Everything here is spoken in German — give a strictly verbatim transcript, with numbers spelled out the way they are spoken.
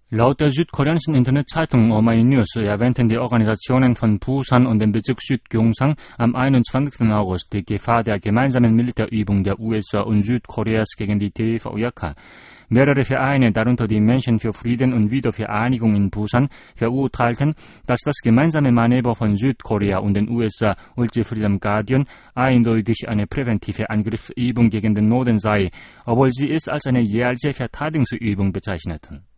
Laut der südkoreanischen Internetzeitung Omae News erwähnten die Organisationen von Busan und dem Bezirk Südgyeongsang am einundzwanzigsten August die Gefahr der gemeinsamen Militärübung der U S A und Südkoreas gegen die T V J-K. Mehrere Vereine, darunter die Menschen für Frieden und Wiedervereinigung in Busan, verurteilten, dass das gemeinsame Manöver von Südkorea und den U S A Ultra Freedom Guardian eindeutig eine präventive Angriffsübung gegen den Norden sei, obwohl sie es als eine jährliche Verteidigungsübung bezeichneten.